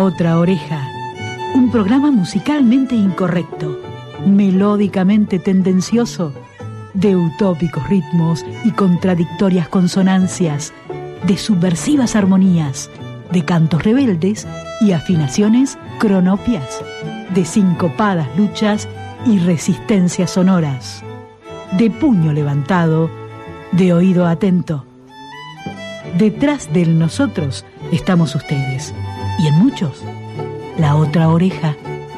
Otra Oreja, un programa musicalmente incorrecto, melódicamente tendencioso, de utópicos ritmos y contradictorias consonancias, de subversivas armonías, de cantos rebeldes y afinaciones cronopias, de sincopadas luchas y resistencias sonoras, de puño levantado, de oído atento. Detrás del nosotros estamos ustedes, y en muchos, la otra oreja.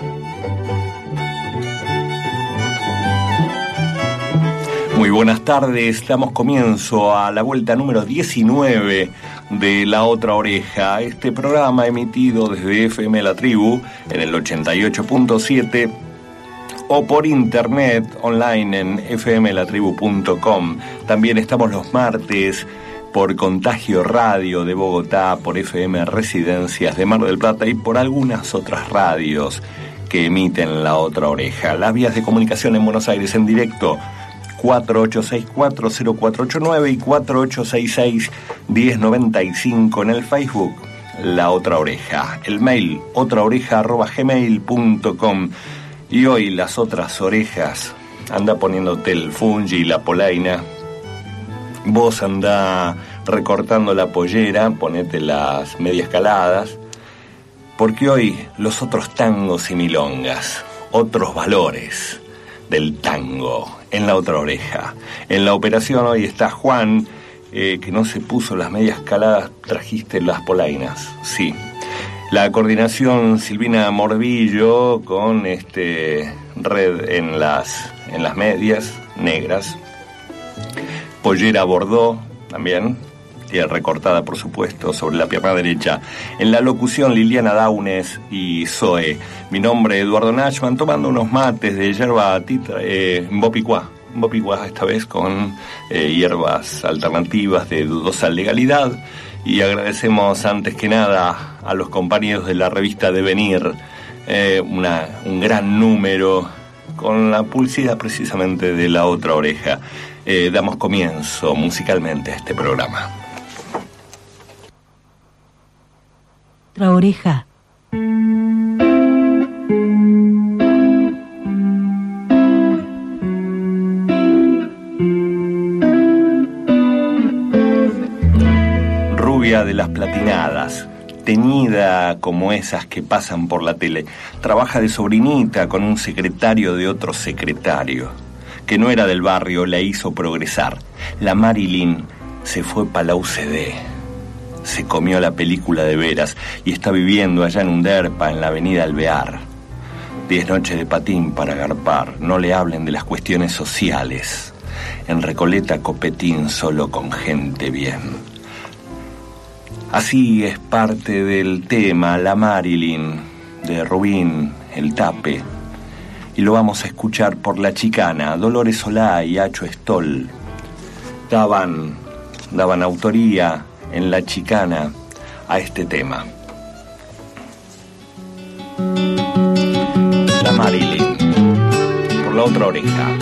Muy buenas tardes, damos comienzo a la vuelta número 19 de La Otra Oreja, este programa emitido desde FM La Tribu en el 88.7 o por internet online en fmlatribu.com. También estamos los martes por Contagio Radio de Bogotá, por FM Residencias de Mar del Plata y por algunas otras radios que emiten La Otra Oreja. Las vías de comunicación en Buenos Aires en directo 48640489 y 4866-1095 en el Facebook La Otra Oreja, el mail otraoreja@gmail.com. Y hoy las otras orejas, anda poniéndote el fungi y la polaina, vos anda recortando la pollera, ponete las medias caladas, porque hoy los otros tangos y milongas, otros valores del tango en La Otra Oreja. En la operación hoy está Juan, que no se puso las medias caladas, trajiste las polainas, sí. La coordinación Silvina Morbillo con red en las medias negras, pollera bordó también, recortada por supuesto sobre la pierna derecha. En la locución Liliana Daunes y Zoe. Mi nombre Eduardo Nachman, tomando unos mates de yerba Mbopicuá esta vez con hierbas alternativas de dudosa legalidad. Y agradecemos antes que nada a los compañeros de la revista Devenir, un gran número con la publicidad precisamente de La Otra Oreja. Damos comienzo musicalmente a este programa. Otra Oreja. De las platinadas, teñida como esas que pasan por la tele, trabaja de sobrinita con un secretario de otro secretario, que no era del barrio, la hizo progresar. La Marilyn se fue para la UCD, se comió la película de veras y está viviendo allá en un derpa en la avenida Alvear. 10 noches de patín para garpar, no le hablen de las cuestiones sociales. En Recoleta copetín solo con gente bien. Así es parte del tema La Marilyn de Rubín El Tape, y lo vamos a escuchar por La Chicana. Dolores Solá y Acho Stoll daban autoría en La Chicana a este tema. La Marilyn por La Otra Oreja.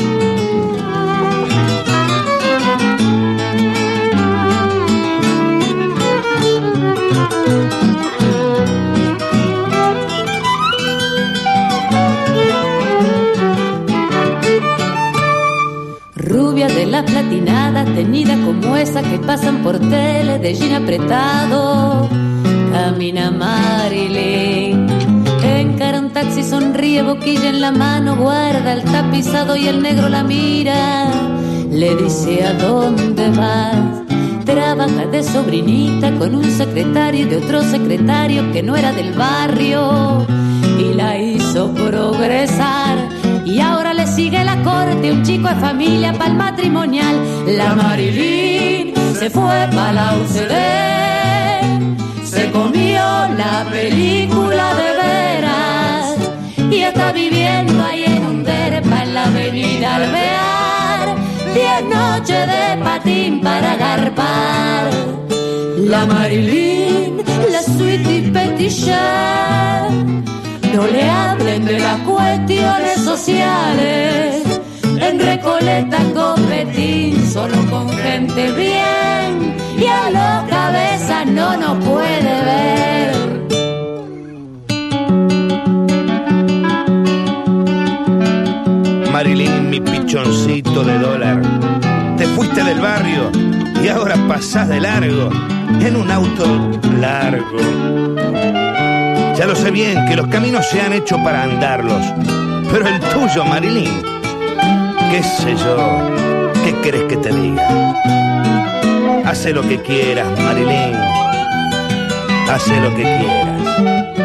Rubia de la platinada, teñida como esa que pasan por tele de jean apretado. Camina Marilyn, encara un taxi, sonríe, boquilla en la mano, guarda el tapizado y el negro la mira. Le dice: ¿a dónde vas? Trabaja de sobrinita con un secretario de otro secretario que no era del barrio, y la hizo progresar. Y ahora le sigue la corte, un chico de familia pa'l matrimonial. La Marilyn se fue pa' la UCD, se comió la película de veras y está viviendo ahí en un derpa en la avenida Alvear. 10 noches de patín para garpar. La Marilyn, la sweetie petilla, no le hablen de las cuestiones sociales. En Recoleta competir solo con gente bien, y a los cabezas no nos puede ver. Marilyn, mi pichoncito de dólar. Te fuiste del barrio y ahora pasás de largo en un auto largo. Ya lo sé bien que los caminos se han hecho para andarlos, pero el tuyo, Marilyn, qué sé yo, ¿qué querés que te diga? Hace lo que quieras, Marilyn, hace lo que quieras.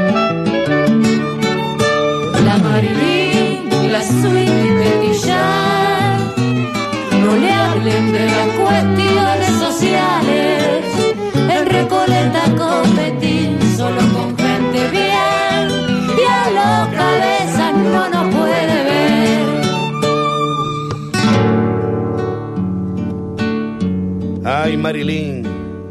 La Marilyn, la suite y Petillar, no le hablen de las cuestiones sociales. En Recoleta competir solo con gente bien, y a los cabezas no nos puede ver. Ay, Marilyn.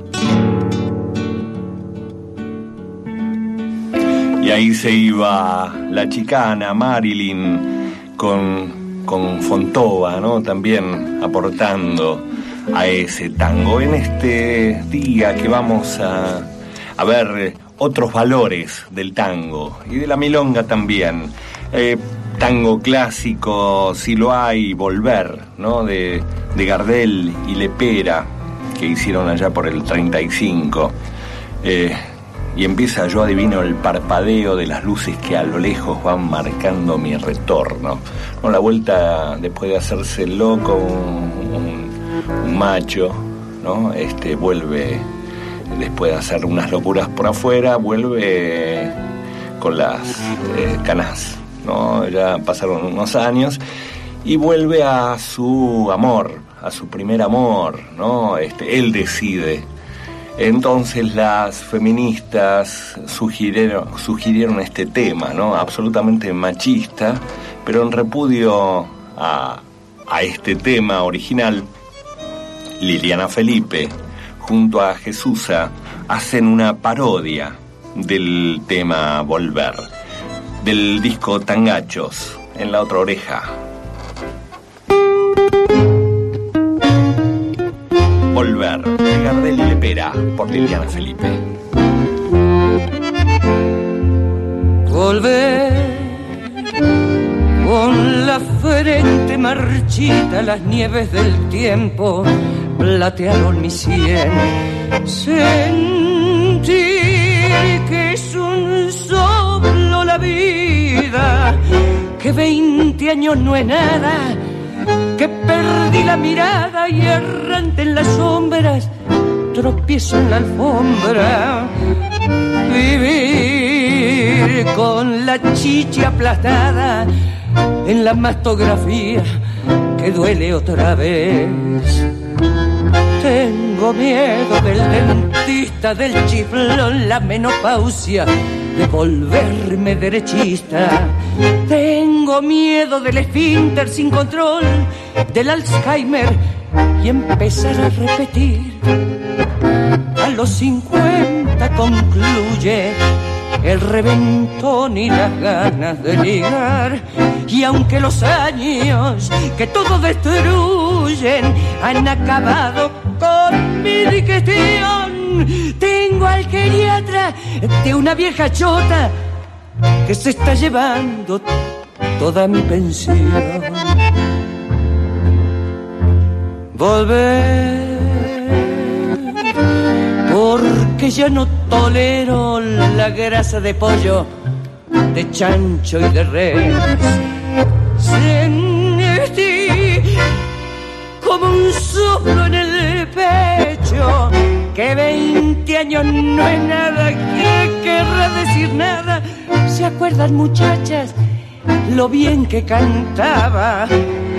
Y ahí se iba la chicana Marilyn con Fontova, ¿no? También aportando a ese tango. En este día que vamos a ver otros valores del tango y de la milonga también. Tango clásico, si lo hay, Volver, ¿no? De Gardel y Lepera, que hicieron allá por el 35. Y empieza, yo adivino el parpadeo de las luces que a lo lejos van marcando mi retorno. ¿No? La vuelta, después de hacerse loco, un macho, ¿no? Vuelve, después de hacer unas locuras por afuera, vuelve con las canas, ¿no? Ya pasaron unos años y vuelve a su amor, a su primer amor, ¿no? Él decide. Entonces las feministas sugirieron este tema, ¿no? Absolutamente machista, pero en repudio a este tema original, Liliana Felipe junto a Jesusa hacen una parodia del tema Volver, del disco Tangachos, En la otra oreja. Volver, de Gardel y Lepera, por Liliana Felipe. Volver con la frente marchita, las nieves del tiempo platearon mi sien. Sentir que es un soplo la vida, que 20 años no es nada, que perdí la mirada y errante en las sombras tropiezo en la alfombra. Vivir con la chicha aplastada en la mastografía que duele otra vez. Tengo miedo del dentista, del chiflón, la menopausia, de volverme derechista. Tengo miedo del esfínter sin control, del Alzheimer y empezar a repetir. A los 50 concluye el reventón y las ganas de ligar. Y aunque los años que todo destruyen han acabado con mi digestión, tengo al geriatra de una vieja chota que se está llevando toda mi pensión. Volver, porque ya no tolero la grasa de pollo, de chancho y de res. Sentí como un soplo en el pecho, que 20 años no es nada, que querrá decir nada. ¿Se acuerdan, muchachas, lo bien que cantaba?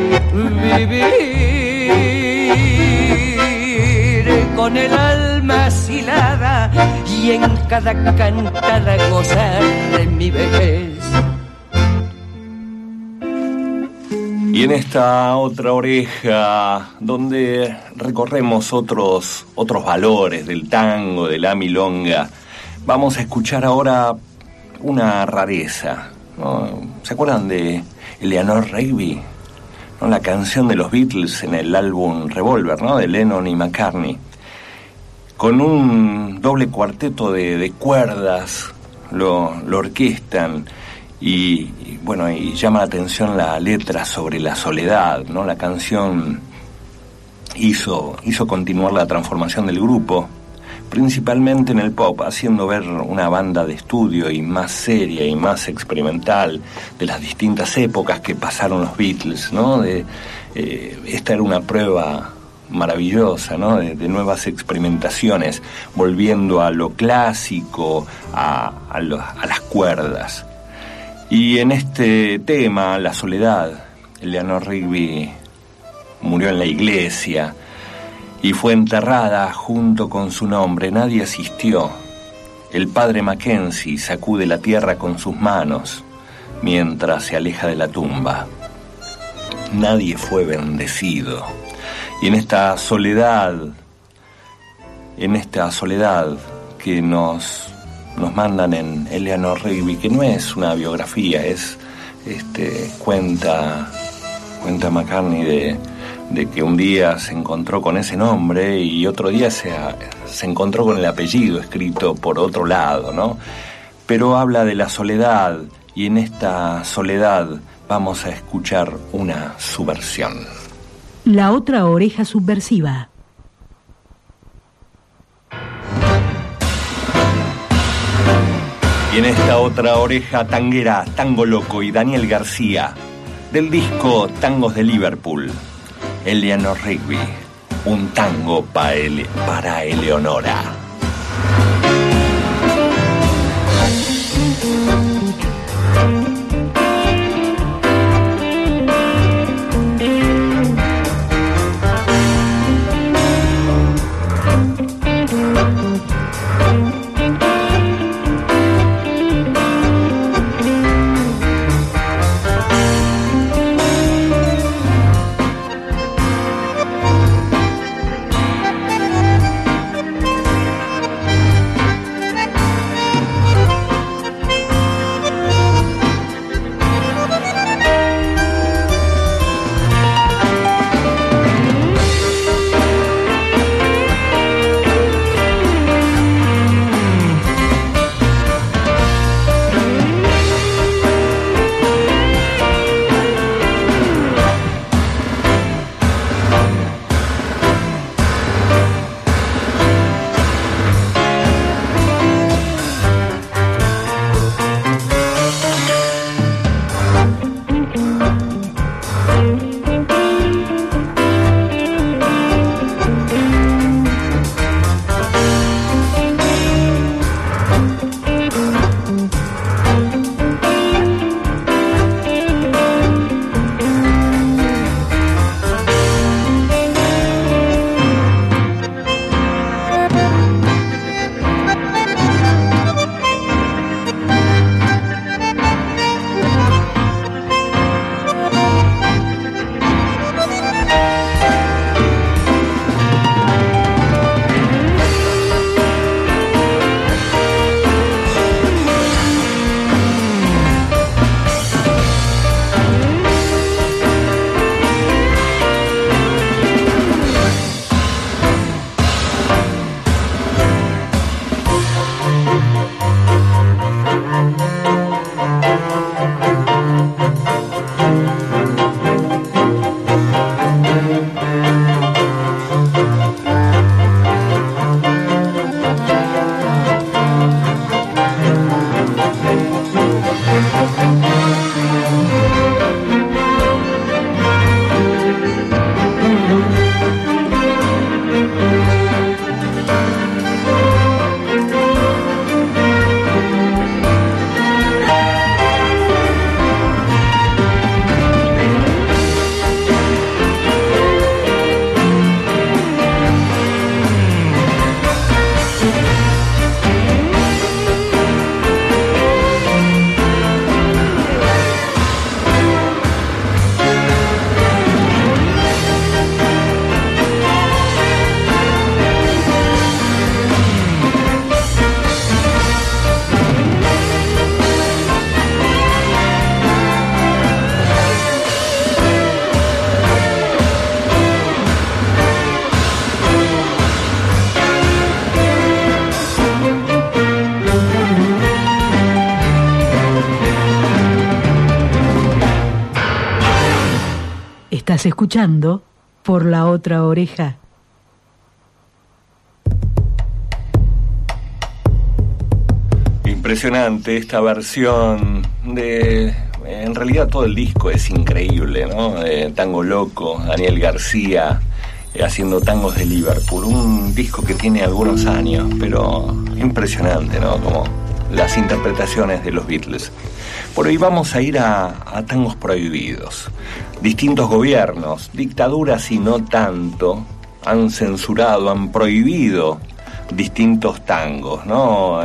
Vivir con el alma asilada y en cada cantada gozar de mi vejez. Y en esta otra oreja, donde recorremos otros valores del tango, de la milonga, vamos a escuchar ahora una rareza, ¿no? ¿Se acuerdan de Eleanor Rigby? ¿No? La canción de los Beatles en el álbum Revolver, ¿no? De Lennon y McCartney. Con un doble cuarteto de cuerdas lo orquestan Y bueno, y llama la atención la letra sobre la soledad, ¿no? La canción hizo continuar la transformación del grupo, principalmente en el pop, haciendo ver una banda de estudio y más seria y más experimental de las distintas épocas que pasaron los Beatles, ¿no? Esta era una prueba maravillosa, ¿no? De nuevas experimentaciones, volviendo a lo clásico, a las cuerdas. Y en este tema, la soledad, Eleanor Rigby murió en la iglesia y fue enterrada junto con su nombre. Nadie asistió. El padre Mackenzie sacude la tierra con sus manos mientras se aleja de la tumba. Nadie fue bendecido. Y en esta soledad que nos mandan en Eleanor Rigby, que no es una biografía, cuenta McCartney de que un día se encontró con ese nombre y otro día se encontró con el apellido escrito por otro lado, ¿no? Pero habla de la soledad, y en esta soledad vamos a escuchar una subversión. La otra oreja subversiva. Y en esta otra oreja tanguera, Tango Loco y Daniel García, del disco Tangos de Liverpool, Eleanor Rigby, un tango para Eleonora. Estás escuchando Por la Otra Oreja. Impresionante esta versión de... En realidad todo el disco es increíble, ¿no? Tango Loco, Daniel García haciendo tangos de Liverpool. Un disco que tiene algunos años, pero impresionante, ¿no? Como las interpretaciones de los Beatles. Por hoy vamos a ir a tangos prohibidos. Distintos gobiernos, dictaduras y no tanto, han censurado, han prohibido distintos tangos, ¿no?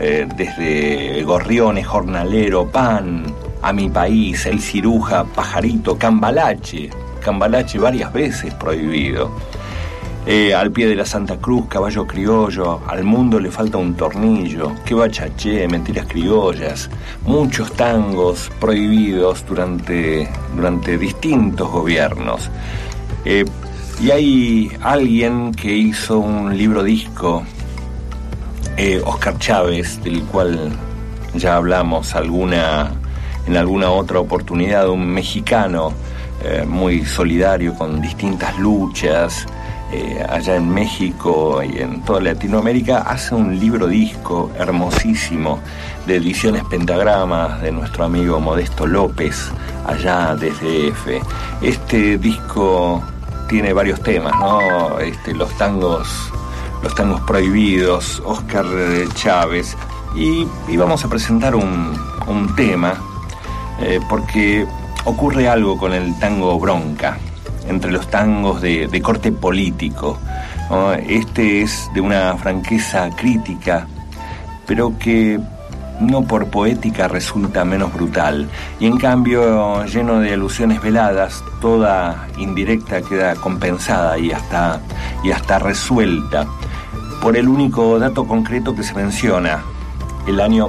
Desde Gorriones, Jornalero, Pan, A Mi País, El Ciruja, Pajarito, Cambalache varias veces prohibido. Al pie de la Santa Cruz, Caballo Criollo, Al Mundo le falta un tornillo, Que Bachaché, Mentiras Criollas, muchos tangos prohibidos durante distintos gobiernos. Y hay alguien que hizo un libro disco, Oscar Chávez, del cual ya hablamos en alguna otra oportunidad, un mexicano muy solidario con distintas luchas allá en México y en toda Latinoamérica. Hace un libro disco hermosísimo de Ediciones Pentagrama de nuestro amigo Modesto López allá desde DF. Este disco tiene varios temas, ¿no? Los tangos prohibidos, Oscar Chávez, y vamos a presentar un tema porque ocurre algo con el tango bronca, entre los tangos de corte político, ¿no? Este es de una franqueza crítica, pero que no por poética resulta menos brutal, y en cambio lleno de alusiones veladas, toda indirecta queda compensada y hasta resuelta por el único dato concreto que se menciona, el año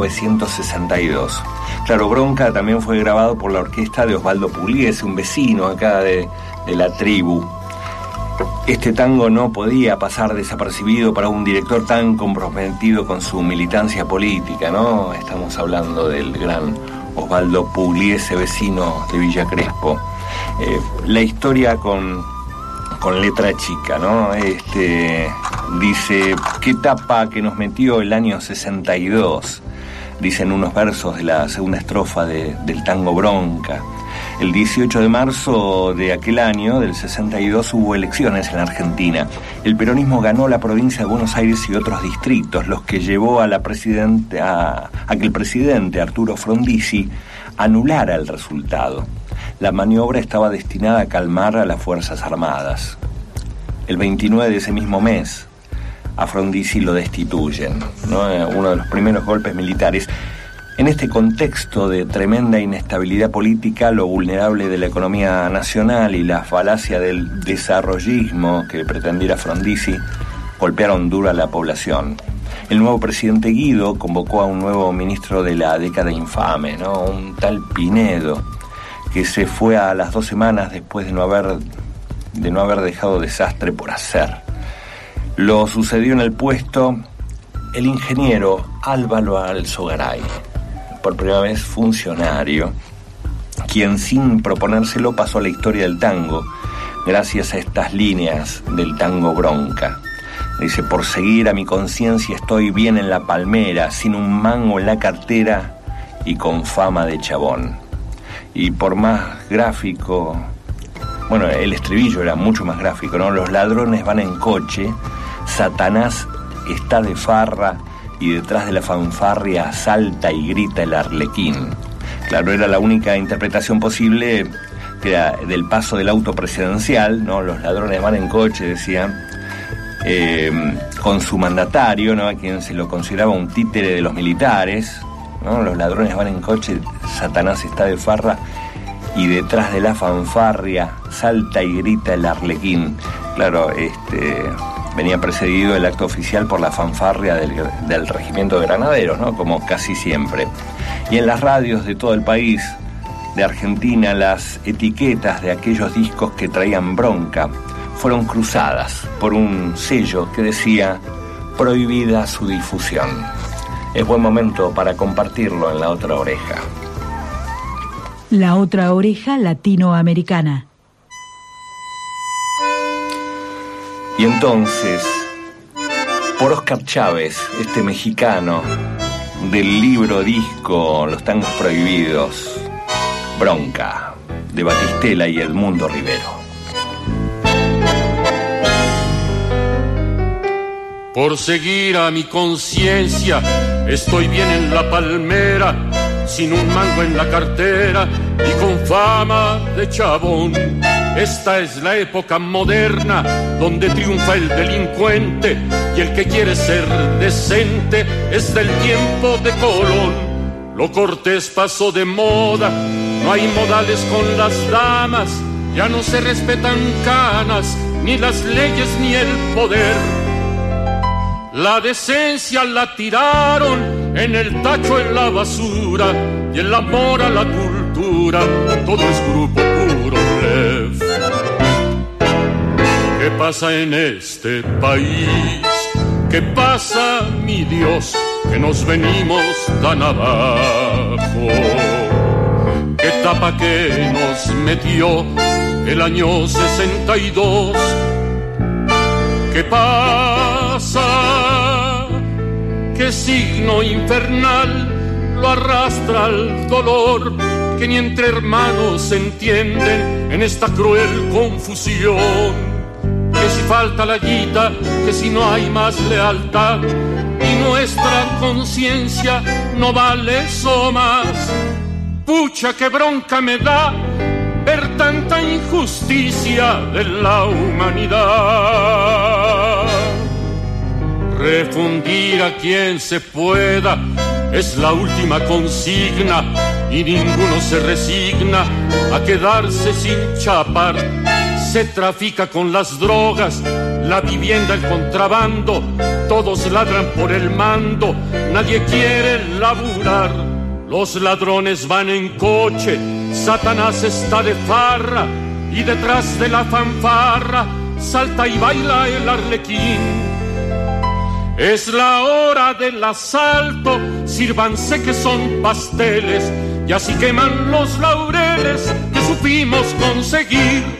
1962. Claro, Bronca también fue grabado por la orquesta de Osvaldo Pugliese, un vecino acá de la tribu. Este tango no podía pasar desapercibido para un director tan comprometido con su militancia política, ¿no? Estamos hablando del gran Osvaldo Pugliese, vecino de Villa Crespo. La historia con letra chica, ¿no? Dice: qué tapa que nos metió el año 62, dicen unos versos de la segunda estrofa del tango Bronca. El 18 de marzo de aquel año, del 62, hubo elecciones en la Argentina. El peronismo ganó la provincia de Buenos Aires y otros distritos, los que llevó a que el presidente Arturo Frondizi anulara el resultado. La maniobra estaba destinada a calmar a las Fuerzas Armadas. El 29 de ese mismo mes, a Frondizi lo destituyen, ¿no? Uno de los primeros golpes militares. En este contexto de tremenda inestabilidad política, lo vulnerable de la economía nacional y la falacia del desarrollismo que pretendiera Frondizi golpearon duro a la población. El nuevo presidente Guido convocó a un nuevo ministro de la década infame, ¿no? Un tal Pinedo, que se fue a las 2 semanas después de no haber dejado desastre por hacer. Lo sucedió en el puesto el ingeniero Álvaro Alzogaray, por primera vez funcionario, quien sin proponérselo pasó a la historia del tango gracias a estas líneas del tango Bronca. Dice: por seguir a mi conciencia estoy bien en la palmera, sin un mango en la cartera y con fama de chabón. Y por más gráfico, bueno, el estribillo era mucho más gráfico, ¿no? Los ladrones van en coche, Satanás está de farra y detrás de la fanfarria salta y grita el arlequín. Claro, era la única interpretación posible, que era del paso del auto presidencial, ¿no? Los ladrones van en coche, decían, con su mandatario, ¿no? A quien se lo consideraba un títere de los militares, ¿no? Los ladrones van en coche, Satanás está de farra y detrás de la fanfarria salta y grita el arlequín. Claro, venía precedido el acto oficial por la fanfarria del regimiento de granaderos, ¿no? Como casi siempre. Y en las radios de todo el país, de Argentina, las etiquetas de aquellos discos que traían bronca fueron cruzadas por un sello que decía: prohibida su difusión. Es buen momento para compartirlo en La Otra Oreja. La Otra Oreja Latinoamericana. Y entonces, por Óscar Chávez, este mexicano del libro disco Los Tangos Prohibidos, Bronca, de Batistela y Edmundo Rivero. Por seguir a mi conciencia, estoy bien en la palmera, sin un mango en la cartera y con fama de chabón. Esta es la época moderna donde triunfa el delincuente y el que quiere ser decente es del tiempo de Colón. Lo cortés pasó de moda, no hay modales con las damas, ya no se respetan canas, ni las leyes ni el poder. La decencia la tiraron en el tacho, en la basura, y el amor a la cultura, todo es grupo puro blef. ¿Qué pasa en este país? ¿Qué pasa, mi Dios, que nos venimos tan abajo? ¿Qué tapa que nos metió el año 62? ¿Qué pasa? ¿Qué signo infernal lo arrastra al dolor que ni entre hermanos se entienden en esta cruel confusión? Que si falta la guita, que si no hay más lealtad y nuestra conciencia no vale eso más. Pucha, qué bronca me da ver tanta injusticia de la humanidad. Refundir a quien se pueda es la última consigna y ninguno se resigna a quedarse sin chapar. Se trafica con las drogas, la vivienda, el contrabando, todos ladran por el mando, nadie quiere laburar. Los ladrones van en coche, Satanás está de farra y detrás de la fanfarra salta y baila el arlequín. Es la hora del asalto, sírvanse que son pasteles y así queman los laureles que supimos conseguir.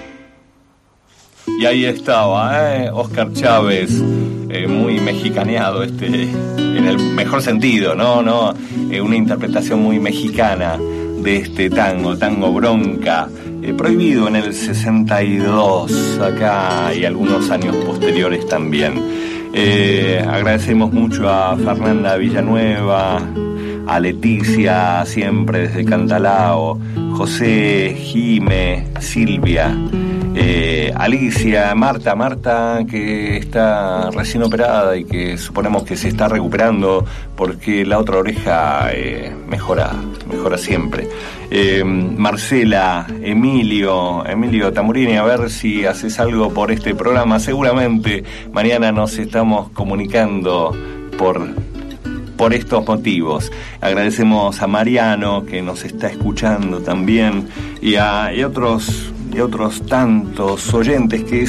Y ahí estaba, Óscar Chávez, muy mexicaneado, en el mejor sentido, ¿no? Una interpretación muy mexicana de este tango Bronca, prohibido en el 62, acá y algunos años posteriores también. Agradecemos mucho a Fernanda Villanueva, a Leticia, siempre desde Cantalao, José, Jime, Silvia, Alicia, Marta que está recién operada y que suponemos que se está recuperando porque la otra oreja mejora siempre. Marcela, Emilio Tamurini, a ver si haces algo por este programa. Seguramente mañana nos estamos comunicando por estos motivos. Agradecemos a Mariano que nos está escuchando también y otros tantos oyentes que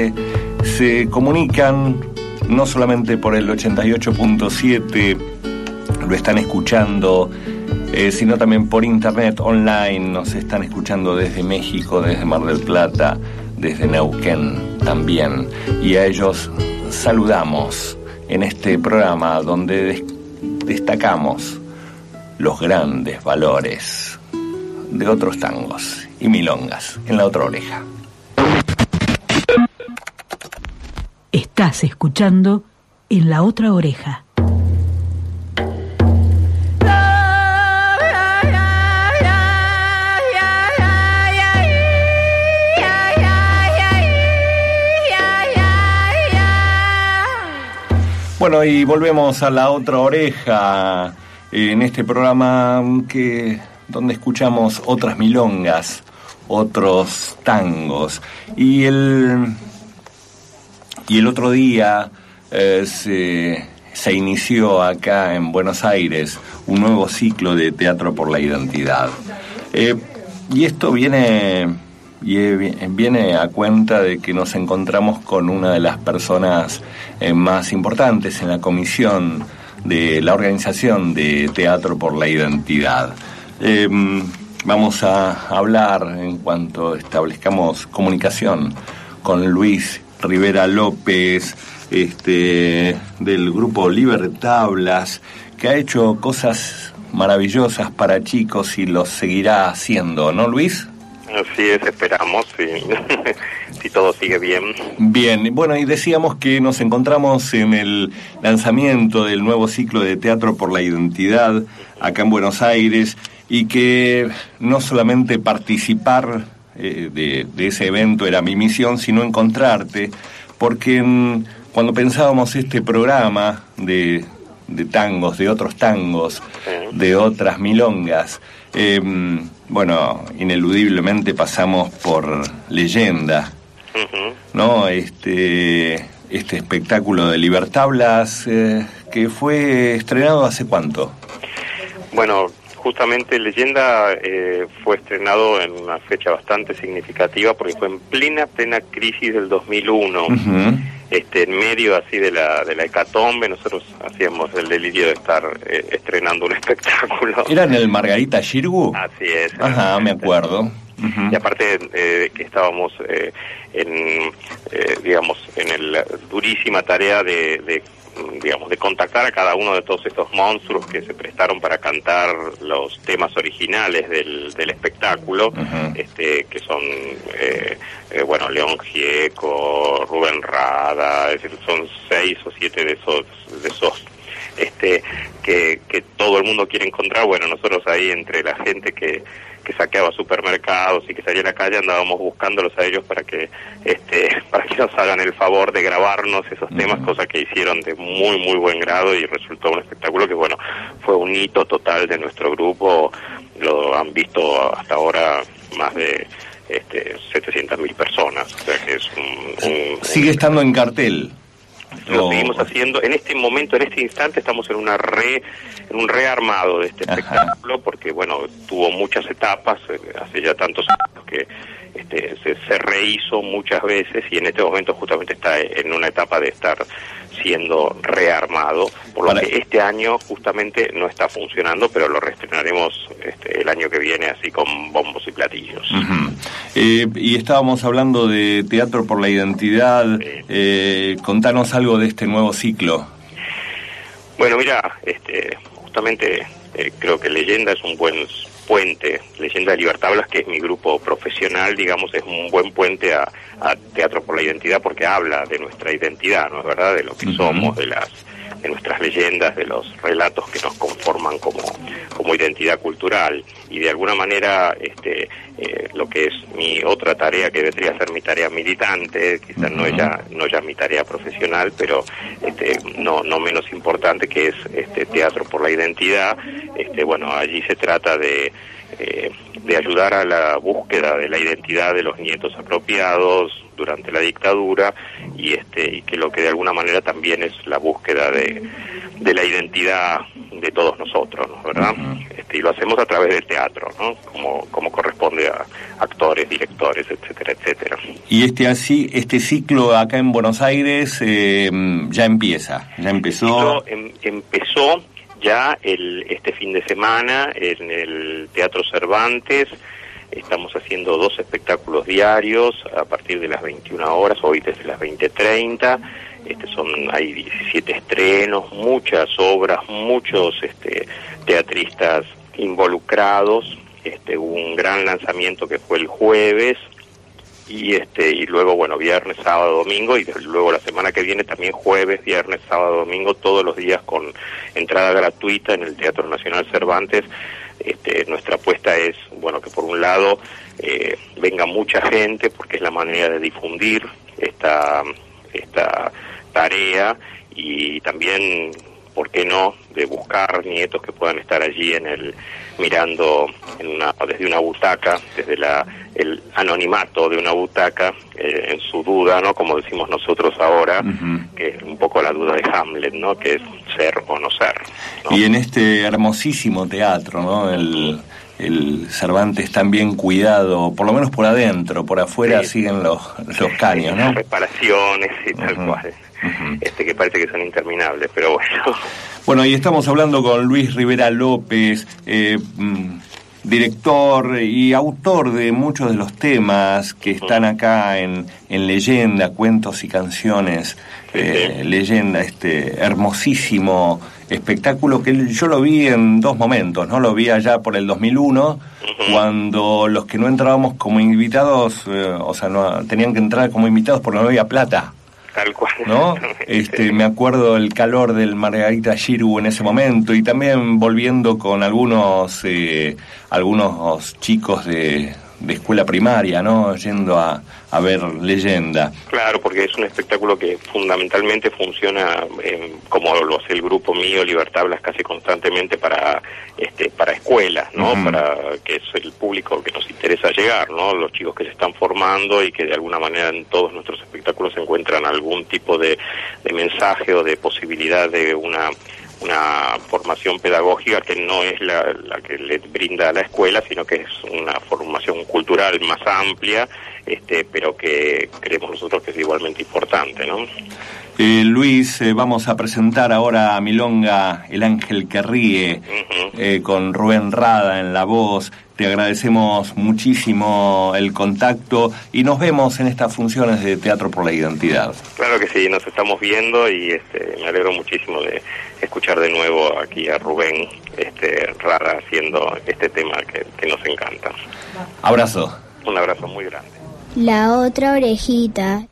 se comunican no solamente por el 88.7, lo están escuchando, sino también por internet online. Nos están escuchando desde México, desde Mar del Plata, desde Neuquén también, y a ellos saludamos en este programa donde destacamos los grandes valores de otros tangos y milongas en la otra oreja. Estás escuchando En la Otra Oreja. Bueno, y volvemos a la otra oreja en este programa donde escuchamos otras milongas, otros tangos. Y el otro día se inició acá en Buenos Aires un nuevo ciclo de Teatro por la Identidad. Y esto viene a cuenta de que nos encontramos con una de las personas más importantes en la comisión de la organización de Teatro por la Identidad. Vamos a hablar en cuanto establezcamos comunicación con Luis Rivera López, del grupo Libertablas, que ha hecho cosas maravillosas para chicos y los seguirá haciendo, ¿no, Luis? Así es, esperamos, sí. Si todo sigue bien. Bien, bueno, y decíamos que nos encontramos en el lanzamiento del nuevo ciclo de Teatro por la Identidad acá en Buenos Aires, y que no solamente participar de ese evento era mi misión, sino encontrarte, porque cuando pensábamos este programa de tangos, de otros tangos, de otras milongas, bueno, ineludiblemente pasamos por Leyenda, ¿no? Este espectáculo de Libertablas, que fue estrenado ¿hace cuánto? Bueno, justamente Leyenda fue estrenado en una fecha bastante significativa, porque fue en plena crisis del 2001. En medio así de la hecatombe, nosotros hacíamos el delirio de estar estrenando un espectáculo. ¿Era en el Margarita Xirgu? Así es. Ajá, me acuerdo. Y aparte que estábamos digamos, en la durísima tarea de contactar a cada uno de todos estos monstruos que se prestaron para cantar los temas originales del espectáculo, que son León Gieco, Rubén Rada, es decir, son 6 o 7 de esos que todo el mundo quiere encontrar. Bueno, nosotros ahí, entre la gente que saqueaba supermercados y que salía a la calle, andábamos buscándolos a ellos para que nos hagan el favor de grabarnos esos temas, cosa que hicieron de muy muy buen grado, y resultó un espectáculo que, bueno, fue un hito total de nuestro grupo. Lo han visto hasta ahora más de 700.000 personas, o sea que es sigue estando en cartel. Lo seguimos haciendo en este momento, en este instante estamos en un rearmado de este espectáculo, porque bueno, tuvo muchas etapas, hace ya tantos años que se rehizo muchas veces, y en este momento justamente está en una etapa de estar siendo rearmado, por lo que este año justamente no está funcionando, pero lo reestrenaremos el año que viene así con bombos y platillos. Y estábamos hablando de Teatro por la Identidad. Contanos algo de este nuevo ciclo. Bueno, mira, justamente creo que Leyenda es un buen puente. Leyenda de Libertablas, que es mi grupo profesional, digamos, es un buen puente a Teatro por la Identidad, porque habla de nuestra identidad, ¿no es verdad? De lo que somos, de nuestras leyendas, de los relatos que nos conforman como identidad cultural, y de alguna manera lo que es mi otra tarea, que vendría a ser mi tarea militante, quizás no ya mi tarea profesional, pero no menos importante, que es Teatro por la Identidad. Bueno, allí se trata de ayudar a la búsqueda de la identidad de los nietos apropiados durante la dictadura, y que lo que de alguna manera también es la búsqueda de la identidad de todos nosotros, ¿no? ¿Verdad? Y lo hacemos a través del teatro, ¿no? Como corresponde a actores, directores, etcétera, etcétera. Y este ciclo acá en Buenos Aires ya empezó. Empezó ya este fin de semana en el Teatro Cervantes. Estamos haciendo 2 espectáculos diarios a partir de las 21 horas, hoy desde las 20:30. Hay 17 estrenos, muchas obras, muchos teatristas involucrados. Hubo un gran lanzamiento que fue el jueves, y luego, bueno, viernes, sábado, domingo, y luego la semana que viene también jueves, viernes, sábado, domingo, todos los días con entrada gratuita en el Teatro Nacional Cervantes. Nuestra apuesta es, bueno, que por un lado venga mucha gente, porque es la manera de difundir esta tarea, y también, ¿por qué no?, de buscar nietos que puedan estar allí mirando desde una butaca, desde el anonimato de una butaca, en su duda, ¿no?, como decimos nosotros ahora, que es un poco la duda de Hamlet, ¿no?, que es ser o no ser, ¿no? Y en este hermosísimo teatro, ¿no?, el Cervantes tan bien cuidado, por lo menos por adentro, por afuera siguen los caños, ¿no? Reparaciones y tal cual. Que parece que son interminables, pero bueno. Bueno, y estamos hablando con Luis Rivera López. director y autor de muchos de los temas que están acá en Leyenda, Cuentos y Canciones. Leyenda, hermosísimo espectáculo que yo lo vi en dos momentos, ¿no? Lo vi allá por el 2001, cuando los que no entrábamos como invitados, no tenían que entrar como invitados porque no había plata. Tal cual. ¿No? Me acuerdo el calor del Margarita Giru en ese momento, y también volviendo con algunos chicos de escuela primaria, ¿no? Yendo a ver Leyenda. Claro, porque es un espectáculo que fundamentalmente funciona como lo hace el grupo mío, Libertad Blas, casi constantemente para escuelas, ¿no? Para que es el público que nos interesa llegar, ¿no? Los chicos que se están formando y que de alguna manera en todos nuestros espectáculos encuentran algún tipo de mensaje o de posibilidad de una formación pedagógica que no es la que le brinda la escuela, sino que es una formación cultural más amplia, pero que creemos nosotros que es igualmente importante, ¿no? Luis, vamos a presentar ahora a Milonga El Ángel que Ríe, con Rubén Rada en la voz. Te agradecemos muchísimo el contacto y nos vemos en estas funciones de Teatro por la Identidad. Claro que sí, nos estamos viendo y me alegro muchísimo de escuchar de nuevo aquí a Rubén Rada haciendo este tema que nos encanta. Abrazo. Un abrazo muy grande. La otra orejita.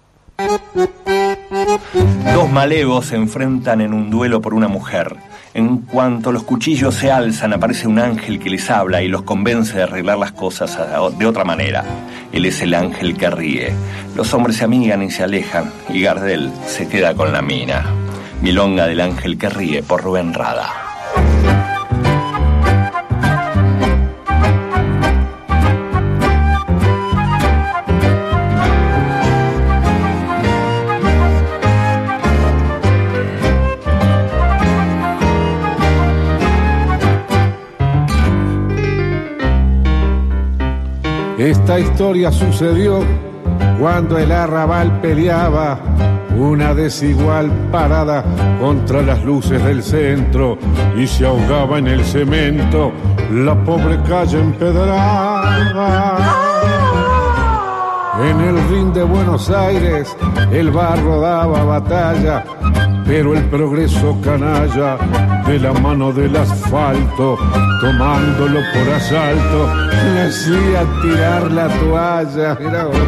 Dos malevos se enfrentan en un duelo por una mujer. En cuanto los cuchillos se alzan, aparece un ángel que les habla y los convence de arreglar las cosas de otra manera. Él es el ángel que ríe. Los hombres se amigan y se alejan, y Gardel se queda con la mina. Milonga del Ángel que Ríe, por Rubén Rada. Esta historia sucedió cuando el arrabal peleaba una desigual parada contra las luces del centro y se ahogaba en el cemento la pobre calle empedrada. En el ring de Buenos Aires el barro daba batalla, pero el progreso canalla de la mano del asfalto, tomándolo por asalto, le hacía tirar la toalla. Mirá vos.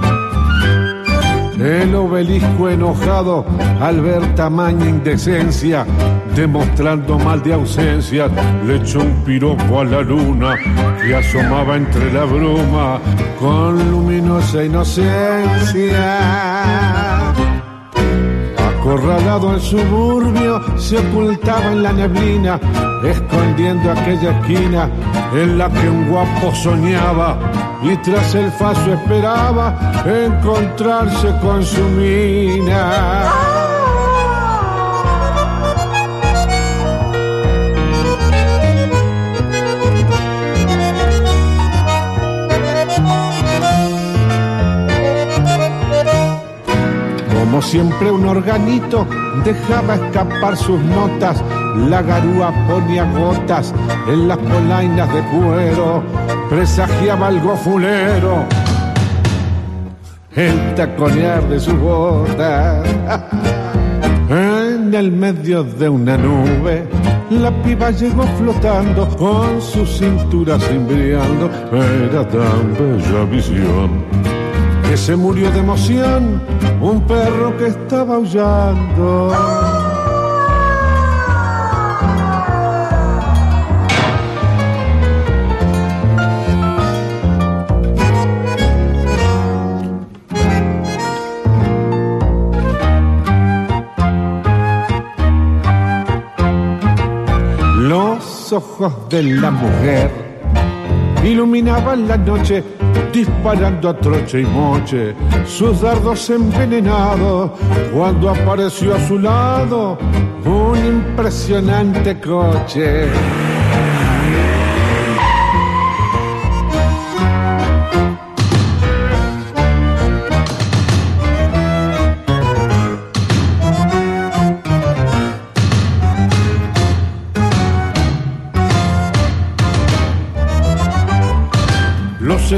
El obelisco enojado al ver tamaña indecencia, demostrando mal de ausencia, le echó un piropo a la luna que asomaba entre la bruma con luminosa inocencia. Acorralado el suburbio, se ocultaba en la neblina, escondiendo aquella esquina en la que un guapo soñaba y tras el faso esperaba encontrarse con su mina. Como siempre un organito dejaba escapar sus notas, la garúa ponía gotas en las polainas de cuero, presagiaba algo fulero el taconear de su bota. En el medio de una nube la piba llegó flotando, con su cintura cimbriando, era tan bella visión que se murió de emoción un perro que estaba aullando. Los ojos de la mujer iluminaban la noche, disparando a troche y moche sus dardos envenenados, cuando apareció a su lado un impresionante coche.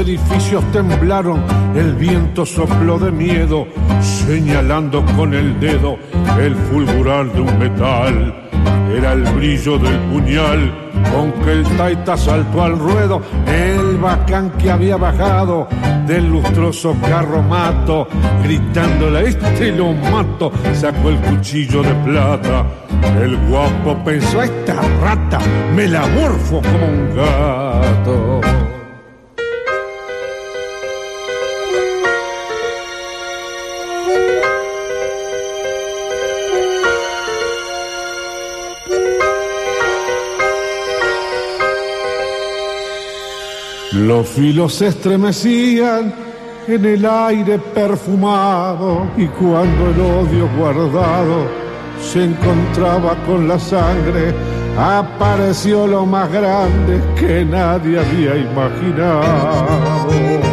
edificios temblaron, el viento sopló de miedo, señalando con el dedo el fulgurar de un metal. Era el brillo del puñal con que el taita saltó al ruedo, el bacán que había bajado del lustroso carromato, gritándole este lo mato, sacó el cuchillo de plata. El guapo pensó, esta rata me la morfo como un gato. Los filos se estremecían en el aire perfumado, y cuando el odio guardado se encontraba con la sangre, apareció lo más grande que nadie había imaginado.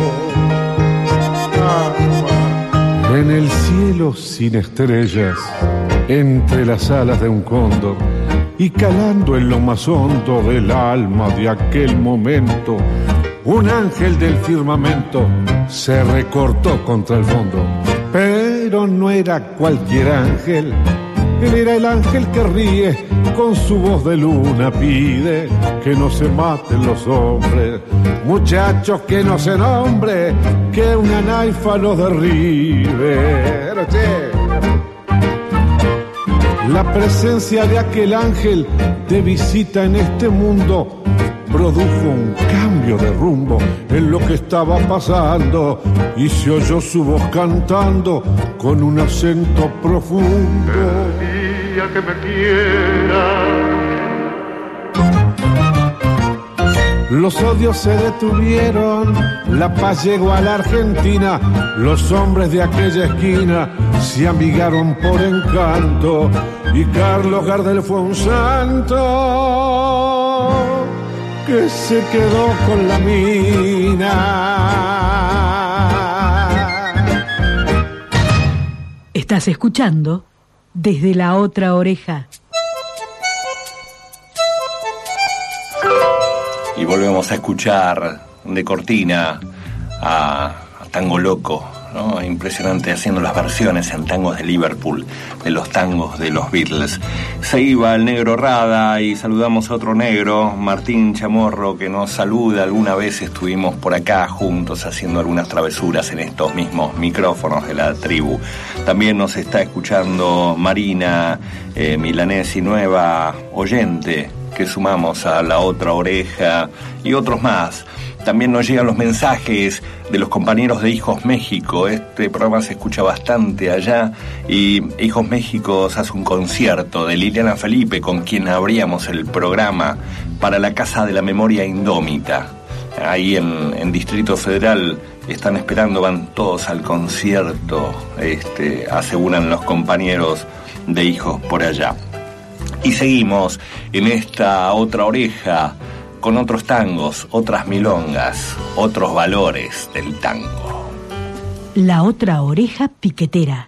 En el cielo sin estrellas, entre las alas de un cóndor, y calando en lo más hondo del alma de aquel momento, un ángel del firmamento se recortó contra el fondo. Pero no era cualquier ángel, él era el ángel que ríe, con su voz de luna pide que no se maten los hombres, muchachos, que no se nombre, que una naifa los derribe. Pero la presencia de aquel ángel de visita en este mundo produjo un cambio de rumbo en lo que estaba pasando, y se oyó su voz cantando con un acento profundo. El día que me quiera. Los odios se detuvieron, la paz llegó a la Argentina, los hombres de aquella esquina se amigaron por encanto, y Carlos Gardel fue un santo que se quedó con la mina. Estás escuchando Desde la Otra Oreja. Y volvemos a escuchar de cortina a Tango Loco, ¿no? Impresionante, haciendo las versiones en tangos de Liverpool, de los tangos de los Beatles. Se iba el negro Rada y saludamos a otro negro, Martín Chamorro, que nos saluda. Alguna vez estuvimos por acá juntos haciendo algunas travesuras en estos mismos micrófonos de la tribu. También nos está escuchando Marina Milanesi, nueva oyente que sumamos a La Otra Oreja, y otros más. También nos llegan los mensajes de los compañeros de Hijos México. Este programa se escucha bastante allá, y Hijos México hace un concierto de Liliana Felipe, con quien abríamos el programa, para la Casa de la Memoria Indómita. Ahí en Distrito Federal están esperando, van todos al concierto, aseguran los compañeros de Hijos por allá. Y seguimos en esta Otra Oreja con otros tangos, otras milongas, otros valores del tango. La Otra Oreja piquetera.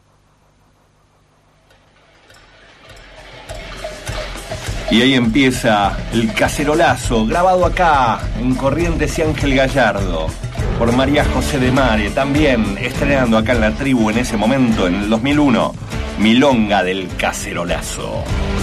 Y ahí empieza el cacerolazo, grabado acá en Corrientes y Ángel Gallardo, por María José de Mare, también estrenando acá en la tribu en ese momento, en el 2001, Milonga del Cacerolazo.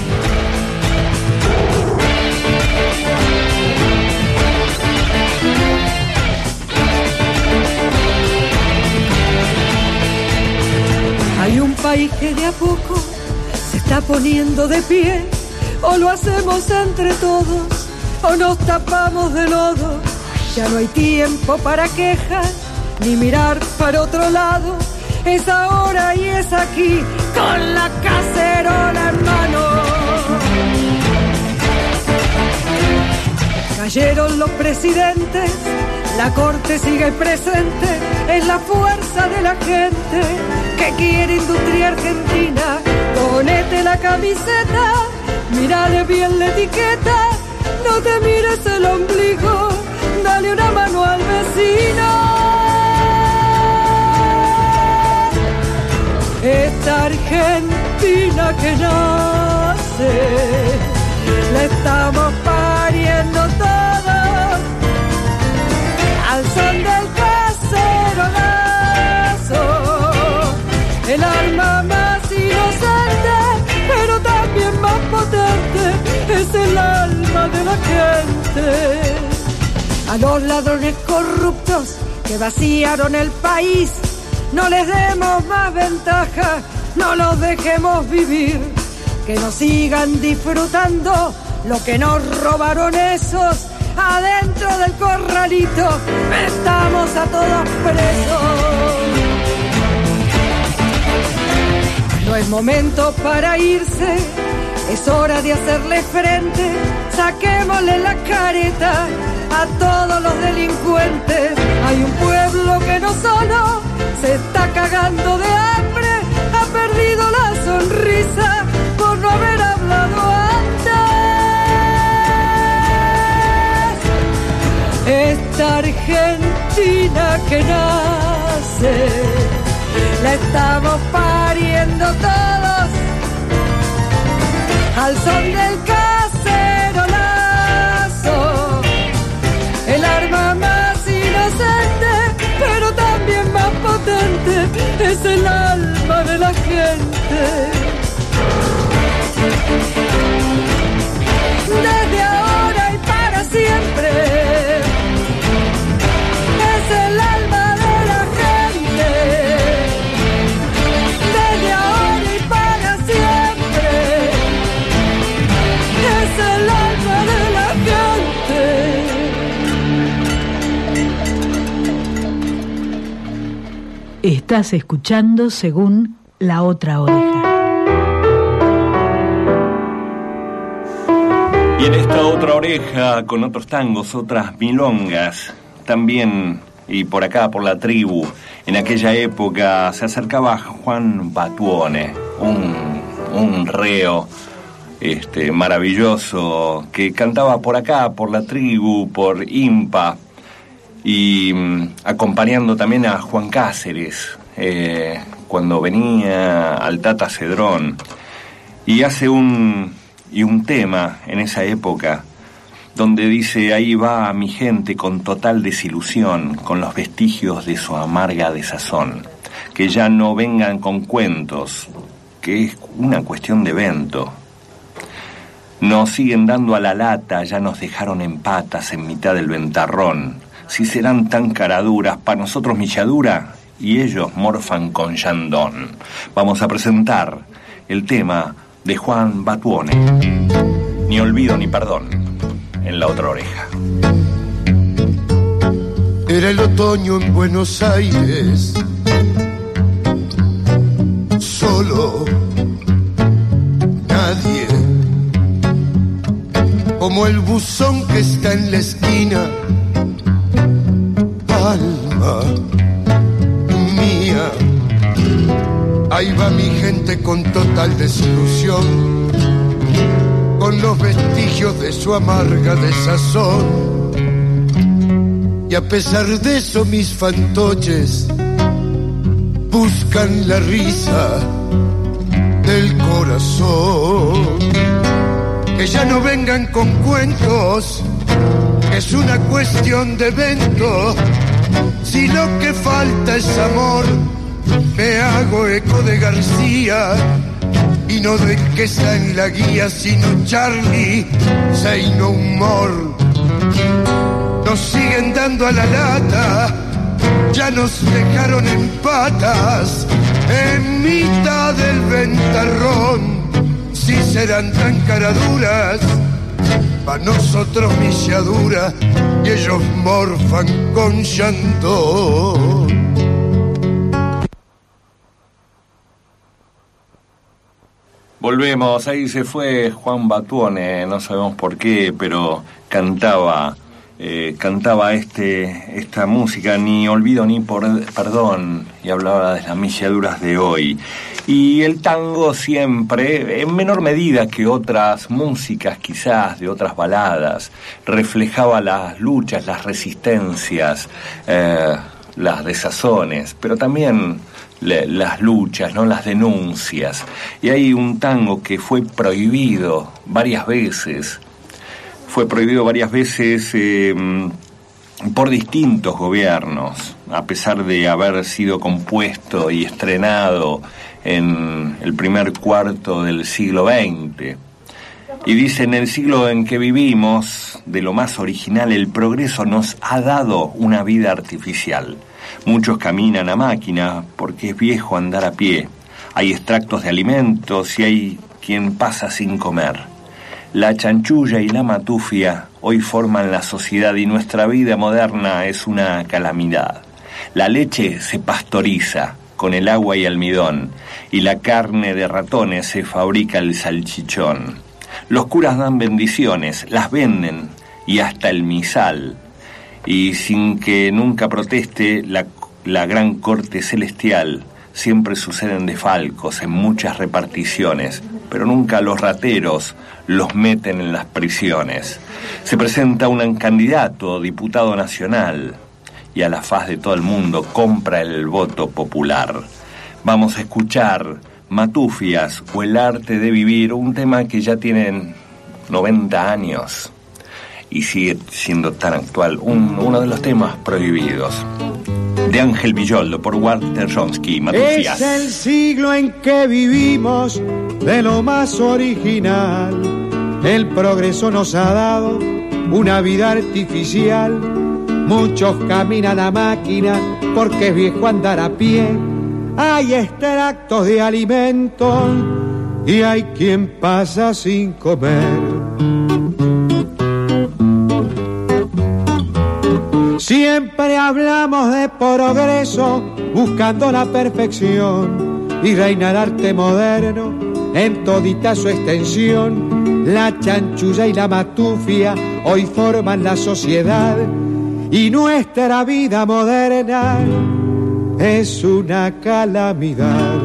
Hay un país que de a poco se está poniendo de pie, o lo hacemos entre todos, o nos tapamos de lodo. Ya no hay tiempo para quejas, ni mirar para otro lado. Es ahora y es aquí, con la cacerola en mano. Cayeron los presidentes, la corte sigue presente, es la fuerza de la gente que quiere industria argentina. Ponete la camiseta, mírale bien la etiqueta, no te mires el ombligo, dale una mano al vecino. Esta Argentina que nace, la estamos pariendo todos al sol el alma más inocente, pero también más potente, es el alma de la gente. A los ladrones corruptos que vaciaron el país, no les demos más ventaja, no los dejemos vivir, que nos sigan disfrutando lo que nos robaron esos adentro del corralito, estamos a todos presos. No es momento para irse, es hora de hacerle frente, saquémosle la careta a todos los delincuentes. Hay un pueblo que no solo se está cagando de hambre, ha perdido la sonrisa por no haber hablado antes. Esta Argentina que nace, la estamos pariendo todos al son del cacerolazo, el arma más inocente, pero también más potente, es el alma de la gente. Desde ahora y para siempre, es el alma de la gente. Desde ahora y para siempre, es el alma de la gente. Estás escuchando Según La Otra Oreja. Y en esta otra oreja, con otros tangos, otras milongas, también, y por acá, por la tribu, en aquella época se acercaba Juan Batuone, un reo maravilloso, que cantaba por acá, por la tribu, por Impa, y acompañando también a Juan Cáceres, cuando venía al Tata Cedrón, y hace un tema en esa época donde dice: ahí va mi gente con total desilusión, con los vestigios de su amarga desazón, que ya no vengan con cuentos, que es una cuestión de evento. Nos siguen dando a la lata, ya nos dejaron en patas en mitad del ventarrón. Si serán tan caraduras, pa' nosotros milladura, y ellos morfan con Yandón. Vamos a presentar el tema de Juan Batuone, Ni olvido ni perdón, en la otra oreja. Era el otoño en Buenos Aires, solo, nadie, como el buzón que está en la esquina, alma mía. Ahí va mi gente con total desilusión, con los vestigios de su amarga desazón. Y a pesar de eso mis fantoches buscan la risa del corazón. Que ya no vengan con cuentos, que es una cuestión de evento. Si lo que falta es amor, me hago eco de García, y no del que está en la guía, sino Charlie, say no more. Nos siguen dando a la lata, ya nos dejaron en patas, en mitad del ventarrón. Si serán tan caraduras, pa' nosotros milladura, y ellos morfan con Yandón. Volvemos, ahí se fue Juan Batuone, no sabemos por qué, pero cantaba esta música, Ni olvido ni perdón, y hablaba de las milladuras de hoy. Y el tango siempre, en menor medida que otras músicas quizás, de otras baladas, reflejaba las luchas, las resistencias, las desazones, pero también las luchas, ¿no? Las denuncias. Y hay un tango que fue prohibido varias veces por distintos gobiernos, a pesar de haber sido compuesto y estrenado en el primer cuarto del siglo XX. Y dice, en el siglo en que vivimos, de lo más original, el progreso nos ha dado una vida artificial. Muchos caminan a máquina porque es viejo andar a pie. Hay extractos de alimentos y hay quien pasa sin comer. La chanchulla y la matufia hoy forman la sociedad y nuestra vida moderna es una calamidad. La leche se pastoriza con el agua y almidón y la carne de ratones se fabrica el salchichón. Los curas dan bendiciones, las venden y hasta el misal. Y sin que nunca proteste la gran corte celestial, siempre suceden desfalcos en muchas reparticiones, pero nunca los rateros los meten en las prisiones. Se presenta un candidato, diputado nacional, y a la faz de todo el mundo compra el voto popular. Vamos a escuchar Matufias o el arte de vivir, un tema que ya tiene 90 años y sigue siendo tan actual, uno de los temas prohibidos. De Ángel Villoldo por Walter Jonsky, Matufias. Es el siglo en que vivimos, de lo más original. El progreso nos ha dado una vida artificial. Muchos caminan a máquina porque es viejo andar a pie. Hay extractos de alimentos y hay quien pasa sin comer. Siempre hablamos de progreso, buscando la perfección, y reina el arte moderno en todita su extensión. La chanchulla y la matufia hoy forman la sociedad, y nuestra vida moderna es una calamidad.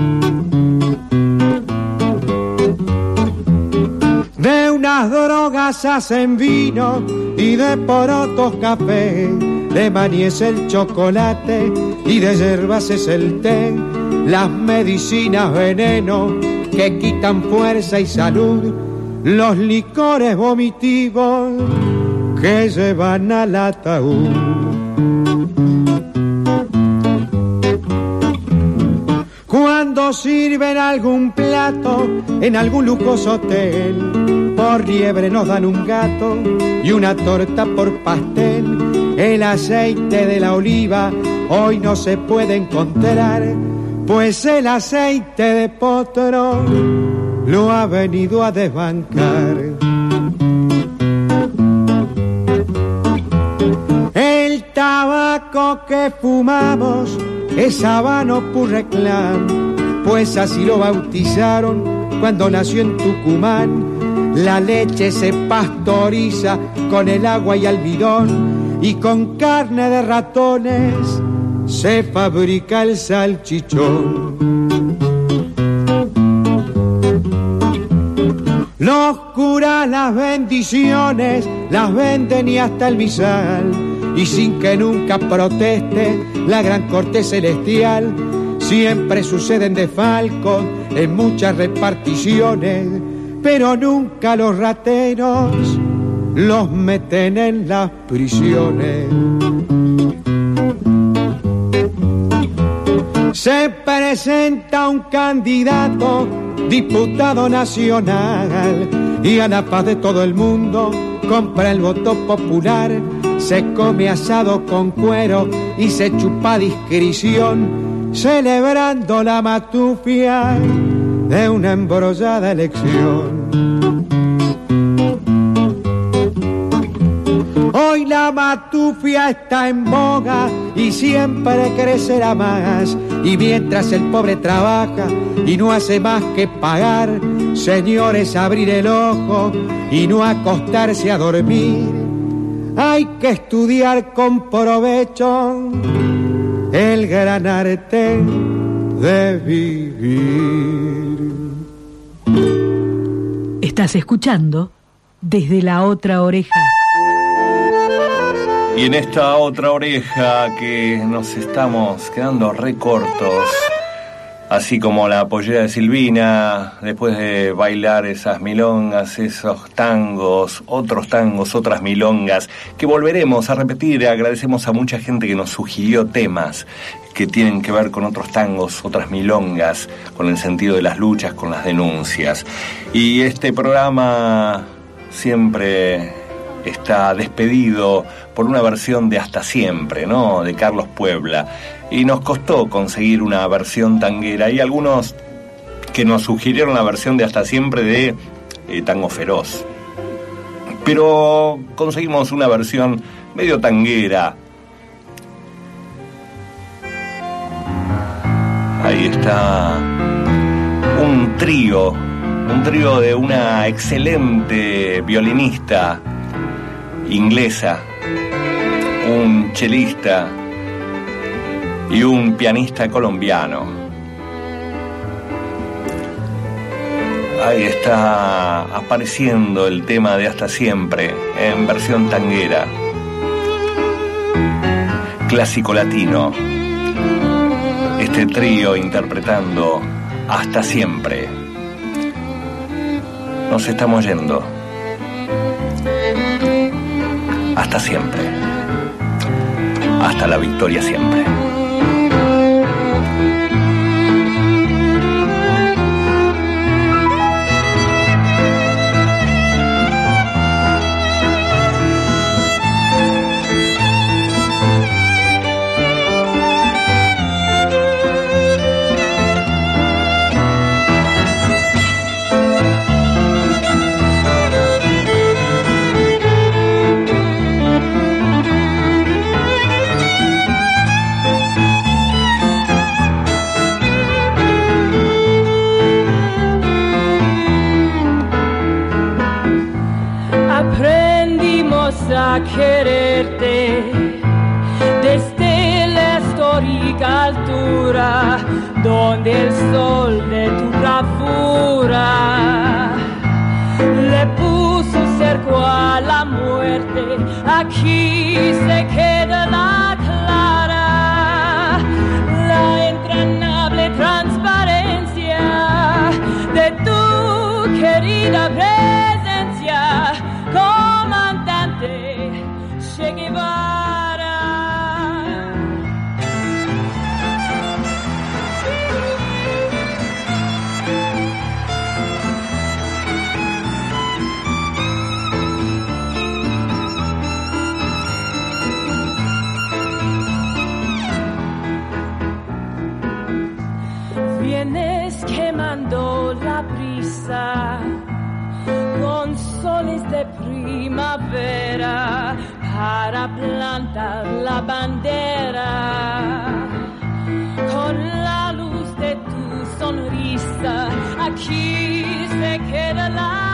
De unas drogas hacen vino y de porotos café, de maní es el chocolate y de hierbas es el té. Las medicinas veneno que quitan fuerza y salud, los licores vomitivos que llevan al ataúd. Cuando sirven algún plato en algún lujoso hotel, por liebre nos dan un gato y una torta por pastel. El aceite de la oliva hoy no se puede encontrar, pues el aceite de potro lo ha venido a desbancar. El tabaco que fumamos es habano purreclán, pues así lo bautizaron cuando nació en Tucumán. La leche se pastoriza con el agua y almidón, y con carne de ratones se fabrica el salchichón. Los curas las bendiciones las venden y hasta el misal, y sin que nunca proteste la gran corte celestial, siempre suceden desfalcos en muchas reparticiones, pero nunca los rateros los meten en las prisiones. Se presenta un candidato, diputado nacional, y a la paz de todo el mundo compra el voto popular. Se come asado con cuero y se chupa a discreción, celebrando la matufia de una embrollada elección. Hoy la matufia está en boga y siempre crecerá más, y mientras el pobre trabaja y no hace más que pagar, señores, abrir el ojo y no acostarse a dormir. Hay que estudiar con provecho el gran arte de vivir. Estás escuchando Desde la Otra Oreja. Y en esta otra oreja que nos estamos quedando recortos, así como la pollera de Silvina, después de bailar esas milongas, esos tangos, otras milongas, que volveremos a repetir. Agradecemos a mucha gente que nos sugirió temas que tienen que ver con otros tangos, otras milongas, con el sentido de las luchas, con las denuncias. Y este programa siempre está despedido por una versión de Hasta Siempre, ¿no?, de Carlos Puebla. Y nos costó conseguir una versión tanguera. Hay algunos que nos sugirieron la versión de Hasta Siempre de Tango Feroz. Pero conseguimos una versión medio tanguera. Ahí está un trío de una excelente violinista inglesa, un chelista y un pianista colombiano. Ahí está apareciendo el tema de Hasta Siempre en versión tanguera, clásico latino. Este trío interpretando Hasta Siempre. Nos estamos yendo. Hasta siempre. Hasta la victoria siempre. A quererte desde la histórica altura donde el sol de tu bravura le puso cerco a la muerte. Aquí se queda la clara, la entrañable transparencia de tu querida presencia, comandante Che Guevara. Vienes quemando la brisa con soles de primavera para plantar la bandera. Con la luz de tu sonrisa, aquí se queda la